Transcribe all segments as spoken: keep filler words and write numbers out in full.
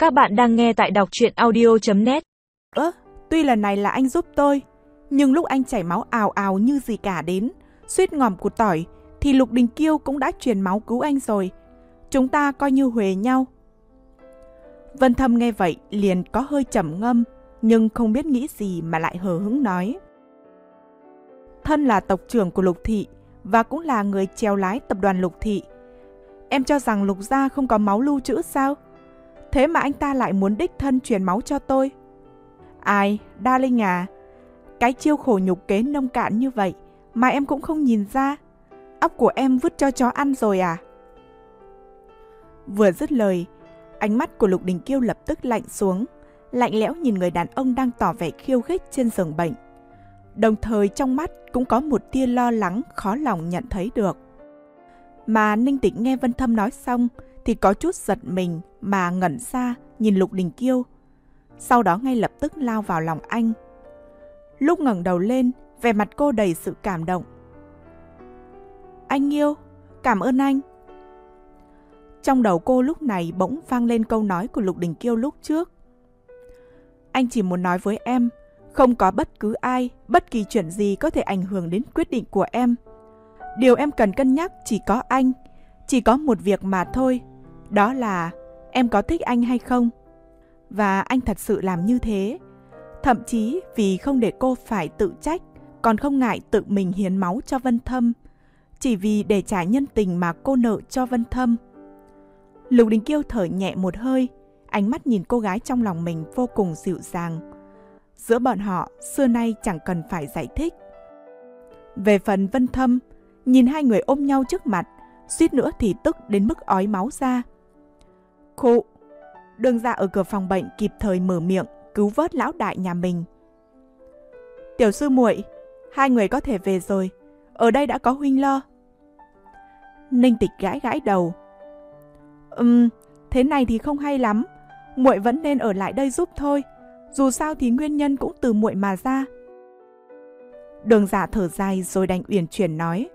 Các bạn đang nghe tại đọc truyện audio chấm net. Ơ, tuy lần này là anh giúp tôi, nhưng lúc anh chảy máu ào ào như gì cả đến, suýt ngòm cụt tỏi, thì Lục Đình Kiêu cũng đã truyền máu cứu anh rồi. Chúng ta coi như huề nhau. Vân Thâm nghe vậy liền có hơi trầm ngâm, nhưng không biết nghĩ gì mà lại hờ hững nói. Thân là tộc trưởng của Lục Thị và cũng là người chèo lái tập đoàn Lục Thị, em cho rằng Lục gia không có máu lưu trữ sao? Thế mà anh ta lại muốn đích thân truyền máu cho tôi. Ai, Darling à, cái chiêu khổ nhục kế nông cạn như vậy mà em cũng không nhìn ra. Óc của em vứt cho chó ăn rồi à? Vừa dứt lời, ánh mắt của Lục Đình Kiêu lập tức lạnh xuống, lạnh lẽo nhìn người đàn ông đang tỏ vẻ khiêu khích trên giường bệnh. Đồng thời trong mắt cũng có một tia lo lắng khó lòng nhận thấy được. Mà Ninh Tịch nghe Vân Thâm nói xong thì có chút giật mình mà ngẩn ra nhìn Lục Đình Kiêu. Sau đó ngay lập tức lao vào lòng anh. Lúc ngẩng đầu lên, vẻ mặt cô đầy sự cảm động. Anh yêu, cảm ơn anh. Trong đầu cô lúc này bỗng vang lên câu nói của Lục Đình Kiêu lúc trước. Anh chỉ muốn nói với em, không có bất cứ ai, bất kỳ chuyện gì có thể ảnh hưởng đến quyết định của em. Điều em cần cân nhắc chỉ có anh, chỉ có một việc mà thôi. Đó là em có thích anh hay không? Và anh thật sự làm như thế. Thậm chí vì không để cô phải tự trách, còn không ngại tự mình hiến máu cho Vân Thâm. Chỉ vì để trả nhân tình mà cô nợ cho Vân Thâm. Lục Đình Kiêu thở nhẹ một hơi, ánh mắt nhìn cô gái trong lòng mình vô cùng dịu dàng. Giữa bọn họ xưa nay chẳng cần phải giải thích. Về phần Vân Thâm, nhìn hai người ôm nhau trước mặt, suýt nữa thì tức đến mức ói máu ra. Khụ, Đường Dạ ở cửa phòng bệnh kịp thời mở miệng cứu vớt lão đại nhà mình. Tiểu sư muội, hai người có thể về rồi, ở đây đã có huynh lo. Ninh Tịch gãi gãi đầu. Ừm, thế này thì không hay lắm, muội vẫn nên ở lại đây giúp thôi, dù sao thì nguyên nhân cũng từ muội mà ra. Đường Dạ thở dài rồi đành uyển chuyển nói.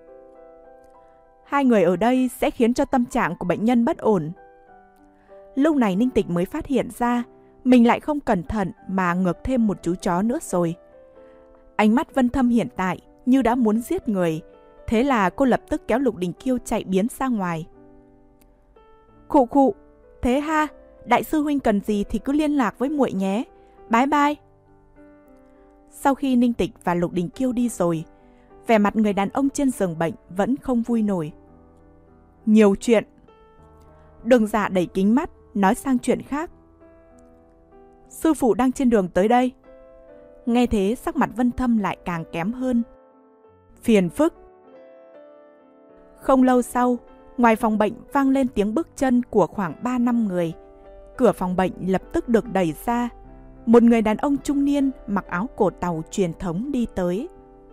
Hai người ở đây sẽ khiến cho tâm trạng của bệnh nhân bất ổn. Lúc này Ninh Tịch mới phát hiện ra mình lại không cẩn thận mà ngược thêm một chú chó nữa rồi. Ánh mắt Vân Thâm hiện tại như đã muốn giết người, thế là cô lập tức kéo Lục Đình Kiêu chạy biến ra ngoài. Khụ khụ, thế ha, đại sư huynh cần gì thì cứ liên lạc với muội nhé. Bye bye. Sau khi Ninh Tịch và Lục Đình Kiêu đi rồi, vẻ mặt người đàn ông trên giường bệnh vẫn không vui nổi. Nhiều chuyện. Đường Dạ đẩy kính mắt, nói sang chuyện khác. Sư phụ đang trên đường tới đây. Nghe thế sắc mặt Vân Thâm lại càng kém hơn. Phiền phức. Không lâu sau, ngoài phòng bệnh vang lên tiếng bước chân của khoảng ba năm người. Cửa phòng bệnh lập tức được đẩy ra. Một người đàn ông trung niên mặc áo cổ tàu truyền thống đi tới.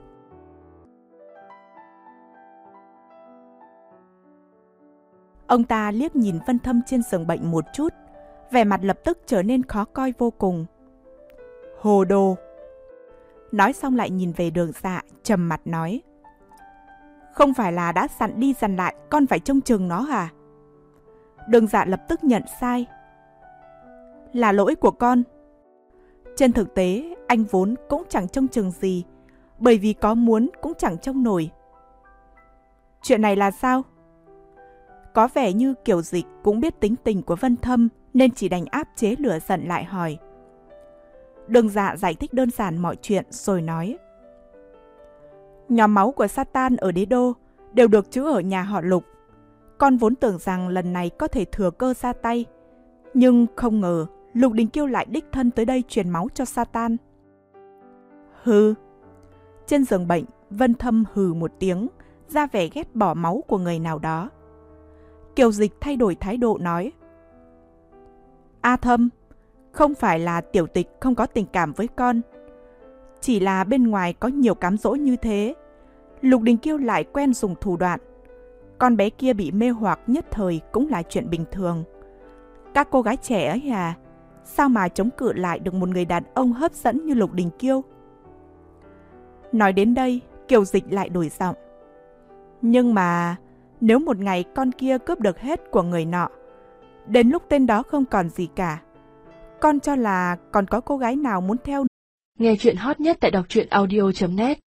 Ông ta liếc nhìn Vân Thâm trên giường bệnh một chút, vẻ mặt lập tức trở nên khó coi vô cùng. Hồ đồ. Nói xong lại nhìn về Đường Dạ, trầm mặt nói. Không phải là đã dặn đi dặn lại con phải trông chừng nó à? Đường Dạ lập tức nhận sai. Là lỗi của con. Trên thực tế, anh vốn cũng chẳng trông chừng gì, bởi vì có muốn cũng chẳng trông nổi. Chuyện này là sao? Có vẻ như Kiều Dịch cũng biết tính tình của Vân Thâm nên chỉ đành áp chế lửa giận lại hỏi. Đường Dạ giải thích đơn giản mọi chuyện rồi nói. Nhóm máu của Satan ở đế đô đều được trữ ở nhà họ Lục. Con vốn tưởng rằng lần này có thể thừa cơ ra tay, nhưng không ngờ Lục Đình Kiêu lại đích thân tới đây truyền máu cho Satan. Hừ. Trên giường bệnh, Vân Thâm hừ một tiếng, ra vẻ ghét bỏ máu của người nào đó. Kiều Dịch thay đổi thái độ nói. A Thâm, không phải là tiểu tịch không có tình cảm với con. Chỉ là bên ngoài có nhiều cám dỗ như thế, Lục Đình Kiêu lại quen dùng thủ đoạn. Con bé kia bị mê hoặc nhất thời cũng là chuyện bình thường. Các cô gái trẻ ấy à, sao mà chống cự lại được một người đàn ông hấp dẫn như Lục Đình Kiêu? Nói đến đây, Kiều Dịch lại đổi giọng. Nhưng mà nếu một ngày con kia cướp được hết của người nọ, đến lúc tên đó không còn gì cả, con cho là còn có cô gái nào muốn theo. Nghe chuyện hot nhất tại đọc truyện audio chấm net